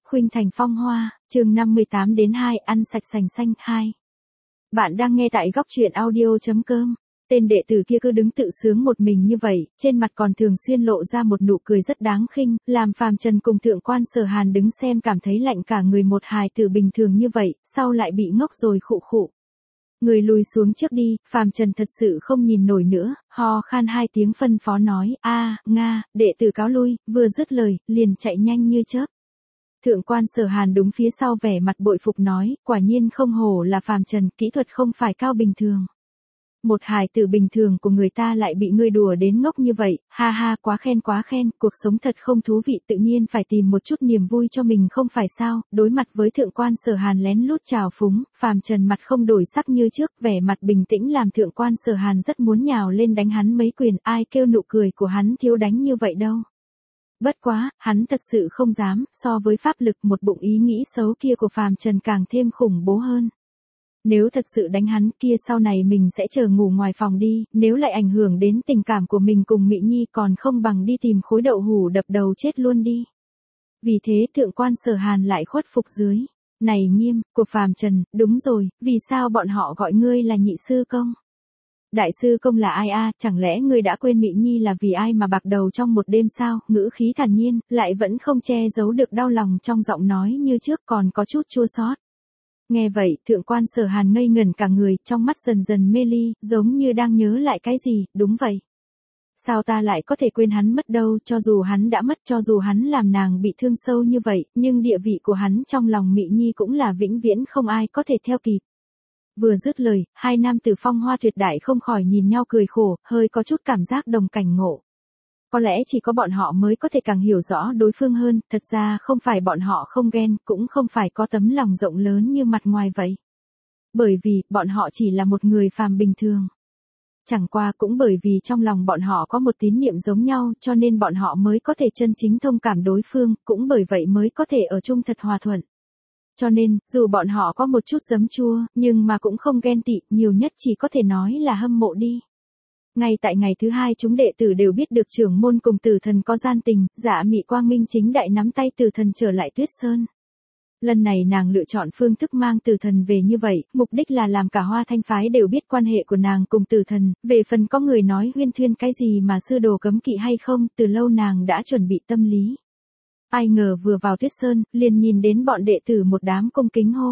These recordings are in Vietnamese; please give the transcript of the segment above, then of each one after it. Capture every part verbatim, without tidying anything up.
Khuynh Thành Phong Hoa, chương năm mươi tám đến hai, ăn sạch sành xanh, hai. Bạn đang nghe tại góc truyện audio.com. Tên đệ tử kia cứ đứng tự sướng một mình như vậy, trên mặt còn thường xuyên lộ ra một nụ cười rất đáng khinh, làm Phàm Trần cùng Thượng quan Sở Hàn đứng xem cảm thấy lạnh cả người. Một hài tử bình thường như vậy, sau lại bị ngốc rồi khụ khụ. Người lùi xuống trước đi, Phàm Trần thật sự không nhìn nổi nữa, ho khan hai tiếng phân phó nói, a, nga, đệ tử cáo lui, vừa dứt lời, liền chạy nhanh như chớp. Thượng quan Sở Hàn đúng phía sau vẻ mặt bội phục nói, quả nhiên không hổ là Phàm Trần, kỹ thuật không phải cao bình thường. Một hài tử bình thường của người ta lại bị ngươi đùa đến ngốc như vậy, ha ha, quá khen quá khen, cuộc sống thật không thú vị, tự nhiên phải tìm một chút niềm vui cho mình không phải sao. Đối mặt với Thượng quan Sở Hàn lén lút trào phúng, Phàm Trần mặt không đổi sắc như trước, vẻ mặt bình tĩnh làm Thượng quan Sở Hàn rất muốn nhào lên đánh hắn mấy quyền, ai kêu nụ cười của hắn thiếu đánh như vậy đâu. Bất quá, hắn thật sự không dám, so với pháp lực một bụng ý nghĩ xấu kia của Phàm Trần càng thêm khủng bố hơn. Nếu thật sự đánh hắn kia sau này mình sẽ chờ ngủ ngoài phòng đi, nếu lại ảnh hưởng đến tình cảm của mình cùng Mị Nhi còn không bằng đi tìm khối đậu hủ đập đầu chết luôn đi. Vì thế Thượng quan Sở Hàn lại khuất phục dưới. Này Nghiêm, của Phàm Trần, đúng rồi, vì sao bọn họ gọi ngươi là nhị sư công? Đại sư công là ai a, chẳng lẽ ngươi đã quên Mị Nhi là vì ai mà bạc đầu trong một đêm sao? Ngữ khí thản nhiên, lại vẫn không che giấu được đau lòng trong giọng nói như trước, còn có chút chua xót. Nghe vậy, Thượng quan Sở Hàn ngây ngẩn cả người, trong mắt dần dần mê ly, giống như đang nhớ lại cái gì. Đúng vậy. Sao ta lại có thể quên hắn mất đâu, cho dù hắn đã mất, cho dù hắn làm nàng bị thương sâu như vậy, nhưng địa vị của hắn trong lòng Mị Nhi cũng là vĩnh viễn không ai có thể theo kịp. Vừa dứt lời, hai nam tử Phong Hoa Tuyệt Đại không khỏi nhìn nhau cười khổ, hơi có chút cảm giác đồng cảnh ngộ. Có lẽ chỉ có bọn họ mới có thể càng hiểu rõ đối phương hơn, thật ra không phải bọn họ không ghen, cũng không phải có tấm lòng rộng lớn như mặt ngoài vậy. Bởi vì, bọn họ chỉ là một người phàm bình thường. Chẳng qua cũng bởi vì trong lòng bọn họ có một tín niệm giống nhau, cho nên bọn họ mới có thể chân chính thông cảm đối phương, cũng bởi vậy mới có thể ở chung thật hòa thuận. Cho nên, dù bọn họ có một chút giấm chua, nhưng mà cũng không ghen tị, nhiều nhất chỉ có thể nói là hâm mộ đi. Ngay tại ngày thứ hai chúng đệ tử đều biết được trưởng môn cùng Tử Thần có gian tình, Dạ Mị quang minh chính đại nắm tay Tử Thần trở lại Tuyết Sơn. Lần này nàng lựa chọn phương thức mang Tử Thần về như vậy, mục đích là làm cả Hoa Thanh phái đều biết quan hệ của nàng cùng Tử Thần. Về phần có người nói huyên thuyên cái gì mà sư đồ cấm kỵ hay không, từ lâu nàng đã chuẩn bị tâm lý. Ai ngờ vừa vào Tuyết Sơn, liền nhìn đến bọn đệ tử một đám cung kính hô.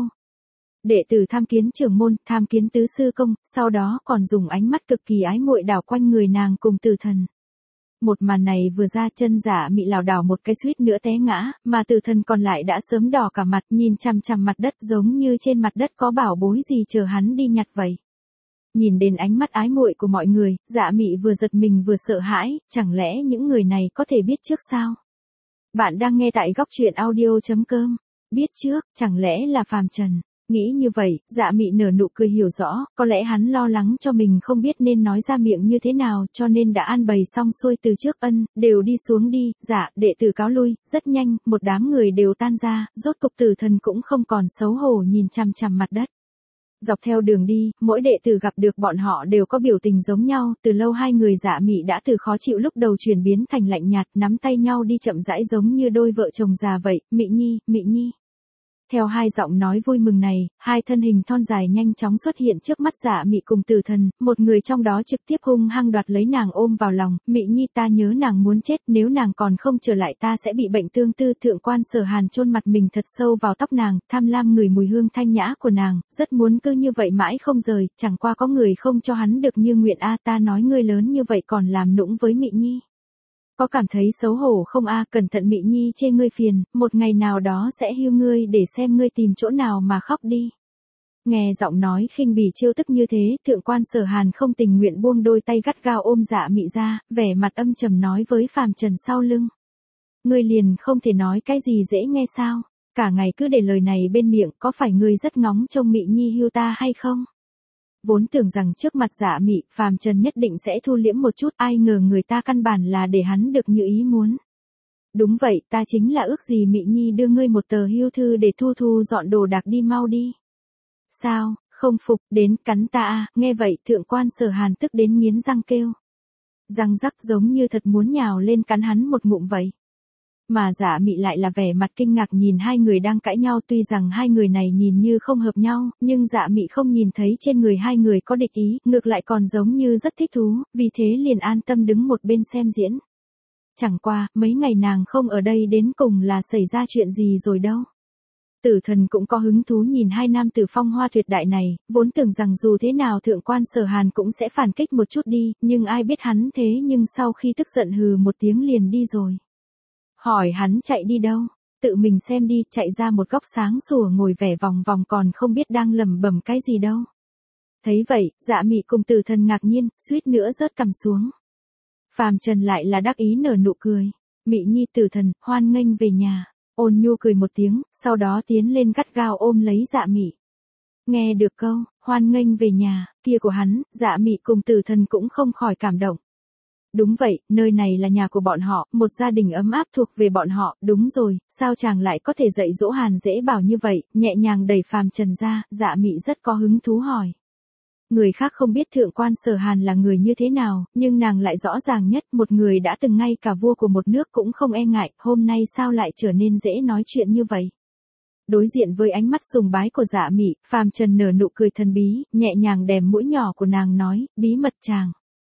Đệ tử tham kiến trưởng môn, tham kiến tứ sư công, sau đó còn dùng ánh mắt cực kỳ ái muội đảo quanh người nàng cùng Tử Thần. Một màn này vừa ra, chân Dạ Mị lảo đảo một cái suýt nữa té ngã, mà Tử Thần còn lại đã sớm đỏ cả mặt, nhìn chằm chằm mặt đất giống như trên mặt đất có bảo bối gì chờ hắn đi nhặt vậy. Nhìn đến ánh mắt ái muội của mọi người, Dạ Mị vừa giật mình vừa sợ hãi, chẳng lẽ những người này có thể biết trước sao? Bạn đang nghe tại góc truyện audio.com. Biết trước, chẳng lẽ là Phàm Trần? Nghĩ như vậy, Dạ Mị nở nụ cười hiểu rõ, có lẽ hắn lo lắng cho mình không biết nên nói ra miệng như thế nào, cho nên đã an bày xong xuôi từ trước. Ân, đều đi xuống đi, dạ, đệ tử cáo lui. Rất nhanh, một đám người đều tan ra, rốt cục Tử Thần cũng không còn xấu hổ nhìn chằm chằm mặt đất. Dọc theo đường đi, mỗi đệ tử gặp được bọn họ đều có biểu tình giống nhau, từ lâu hai người Dạ Mị đã từ khó chịu lúc đầu chuyển biến thành lạnh nhạt, nắm tay nhau đi chậm rãi giống như đôi vợ chồng già vậy. Mị Nhi, Mị Nhi. Theo hai giọng nói vui mừng này, hai thân hình thon dài nhanh chóng xuất hiện trước mắt Dạ Mị cùng Tử Thần, một người trong đó trực tiếp hung hăng đoạt lấy nàng ôm vào lòng. Mị Nhi, ta nhớ nàng muốn chết, nếu nàng còn không trở lại ta sẽ bị bệnh tương tư. Thượng quan Sở Hàn chôn mặt mình thật sâu vào tóc nàng, tham lam ngửi mùi hương thanh nhã của nàng, rất muốn cứ như vậy mãi không rời, chẳng qua có người không cho hắn được như nguyện a. Ta nói ngươi lớn như vậy còn làm nũng với Mị Nhi. Có cảm thấy xấu hổ không a? Cẩn thận Mị Nhi chê ngươi phiền, một ngày nào đó sẽ hiu ngươi để xem ngươi tìm chỗ nào mà khóc đi. Nghe giọng nói khinh bỉ trêu tức như thế, Thượng quan Sở Hàn không tình nguyện buông đôi tay gắt gao ôm Dạ Mị ra, vẻ mặt âm trầm nói với Phàm Trần sau lưng. Ngươi liền không thể nói cái gì dễ nghe sao? Cả ngày cứ để lời này bên miệng, có phải ngươi rất ngóng trông Mị Nhi hiu ta hay không? Vốn tưởng rằng trước mặt Dạ Mị, Phàm Trần nhất định sẽ thu liễm một chút, ai ngờ người ta căn bản là để hắn được như ý muốn. Đúng vậy, ta chính là ước gì Mị Nhi đưa ngươi một tờ hưu thư để thu thu dọn đồ đạc đi mau đi. Sao, không phục, đến cắn ta à? Nghe vậy, Thượng quan Sở Hàn tức đến nghiến răng kêu. Răng rắc giống như thật muốn nhào lên cắn hắn một ngụm vậy. Mà Dạ Mị lại là vẻ mặt kinh ngạc nhìn hai người đang cãi nhau, tuy rằng hai người này nhìn như không hợp nhau, nhưng Dạ Mị không nhìn thấy trên người hai người có địch ý, ngược lại còn giống như rất thích thú, vì thế liền an tâm đứng một bên xem diễn. Chẳng qua, mấy ngày nàng không ở đây đến cùng là xảy ra chuyện gì rồi đâu. Tử Thần cũng có hứng thú nhìn hai nam tử phong hoa tuyệt đại này, vốn tưởng rằng dù thế nào thượng quan Sở Hàn cũng sẽ phản kích một chút đi, nhưng ai biết hắn thế nhưng sau khi tức giận hừ một tiếng liền đi rồi. Hỏi hắn chạy đi đâu, tự mình xem đi, chạy ra một góc sáng sủa ngồi vẻ vòng vòng còn không biết đang lẩm bẩm cái gì đâu. Thấy vậy, Dạ Mị cùng Tử Thần ngạc nhiên, suýt nữa rớt cằm xuống. Phàm Trần lại là đắc ý nở nụ cười. Mị Nhi Tử Thần, hoan nghênh về nhà. Ôn nhu cười một tiếng, sau đó tiến lên gắt gao ôm lấy Dạ Mị. Nghe được câu, hoan nghênh về nhà, kia của hắn, Dạ Mị cùng Tử Thần cũng không khỏi cảm động. Đúng vậy, nơi này là nhà của bọn họ, một gia đình ấm áp thuộc về bọn họ, đúng rồi, sao chàng lại có thể dạy dỗ Hàn Dễ Bảo như vậy, nhẹ nhàng đẩy Phàm Trần ra, Dạ Mị rất có hứng thú hỏi. Người khác không biết thượng quan Sở Hàn là người như thế nào, nhưng nàng lại rõ ràng nhất, một người đã từng ngay cả vua của một nước cũng không e ngại, hôm nay sao lại trở nên dễ nói chuyện như vậy. Đối diện với ánh mắt sùng bái của Dạ Mị, Phàm Trần nở nụ cười thần bí, nhẹ nhàng đè mũi nhỏ của nàng nói, bí mật chàng.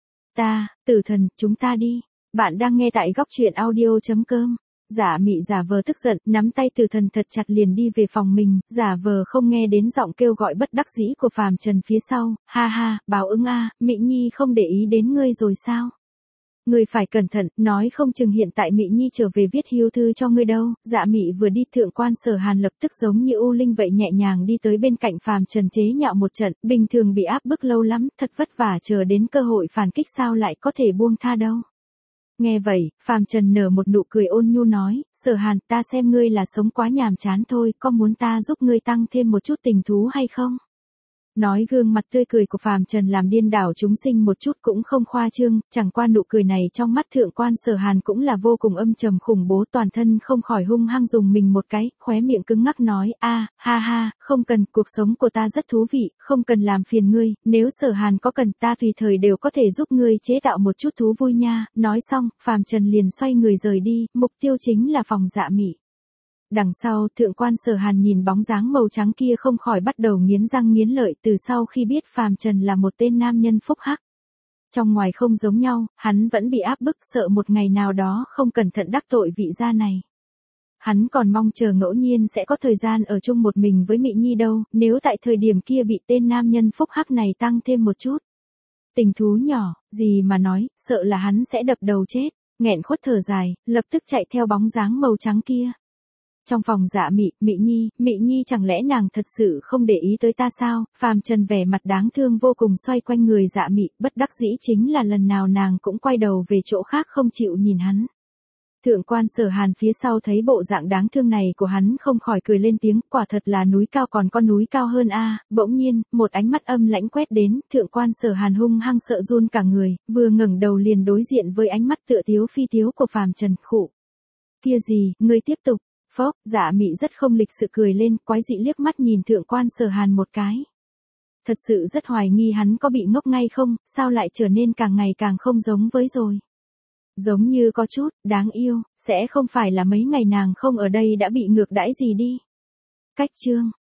Ta, Tử Thần, chúng ta đi. Bạn đang nghe tại góc truyện audio chấm com. Dạ Mị giả vờ tức giận, nắm tay Tử Thần thật chặt liền đi về phòng mình, giả vờ không nghe đến giọng kêu gọi bất đắc dĩ của Phàm Trần phía sau, ha ha, báo ứng a, Mị Nhi không để ý đến ngươi rồi sao? Ngươi phải cẩn thận, nói không chừng hiện tại Mị Nhi trở về viết hiếu thư cho ngươi đâu. Dạ Mị vừa đi, thượng quan Sở Hàn lập tức giống như u linh vậy nhẹ nhàng đi tới bên cạnh Phàm Trần chế nhạo một trận, bình thường bị áp bức lâu lắm, thật vất vả chờ đến cơ hội phản kích sao lại có thể buông tha đâu. Nghe vậy, Phàm Trần nở một nụ cười ôn nhu nói, Sở Hàn, ta xem ngươi là sống quá nhàm chán thôi, có muốn ta giúp ngươi tăng thêm một chút tình thú hay không? Nói gương mặt tươi cười của Phàm Trần làm điên đảo chúng sinh một chút cũng không khoa trương, chẳng qua nụ cười này trong mắt thượng quan Sở Hàn cũng là vô cùng âm trầm khủng bố, toàn thân không khỏi hung hăng dùng mình một cái, khóe miệng cứng ngắc nói, a, ha ha, không cần, cuộc sống của ta rất thú vị, không cần làm phiền ngươi, nếu Sở Hàn có cần ta tùy thời đều có thể giúp ngươi chế tạo một chút thú vui nha. Nói xong, Phàm Trần liền xoay người rời đi, mục tiêu chính là phòng Dạ Mị. Đằng sau, thượng quan Sở Hàn nhìn bóng dáng màu trắng kia không khỏi bắt đầu nghiến răng nghiến lợi từ sau khi biết Phàm Trần là một tên nam nhân phúc hắc. Trong ngoài không giống nhau, hắn vẫn bị áp bức sợ một ngày nào đó không cẩn thận đắc tội vị gia này. Hắn còn mong chờ ngẫu nhiên sẽ có thời gian ở chung một mình với Mị Nhi đâu, nếu tại thời điểm kia bị tên nam nhân phúc hắc này tăng thêm một chút. Tình thú nhỏ, gì mà nói, sợ là hắn sẽ đập đầu chết, nghẹn khuất thở dài, lập tức chạy theo bóng dáng màu trắng kia. Trong phòng Dạ Mị, Mị Nhi, Mị Nhi chẳng lẽ nàng thật sự không để ý tới ta sao? Phàm Trần vẻ mặt đáng thương vô cùng xoay quanh người Dạ Mị, bất đắc dĩ chính là lần nào nàng cũng quay đầu về chỗ khác không chịu nhìn hắn. Thượng quan Sở Hàn phía sau thấy bộ dạng đáng thương này của hắn không khỏi cười lên tiếng, quả thật là núi cao còn con núi cao hơn a. Bỗng nhiên, một ánh mắt âm lãnh quét đến, thượng quan Sở Hàn hung hăng sợ run cả người, vừa ngẩng đầu liền đối diện với ánh mắt tựa thiếu phi thiếu của Phàm Trần, khụ. Kia gì, ngươi tiếp tục. Phốc, Dạ Mị rất không lịch sự cười lên, quái dị liếc mắt nhìn thượng quan Sở Hàn một cái. Thật sự rất hoài nghi hắn có bị ngốc ngay không, sao lại trở nên càng ngày càng không giống với rồi. Giống như có chút, đáng yêu, sẽ không phải là mấy ngày nàng không ở đây đã bị ngược đãi gì đi. Cách chương.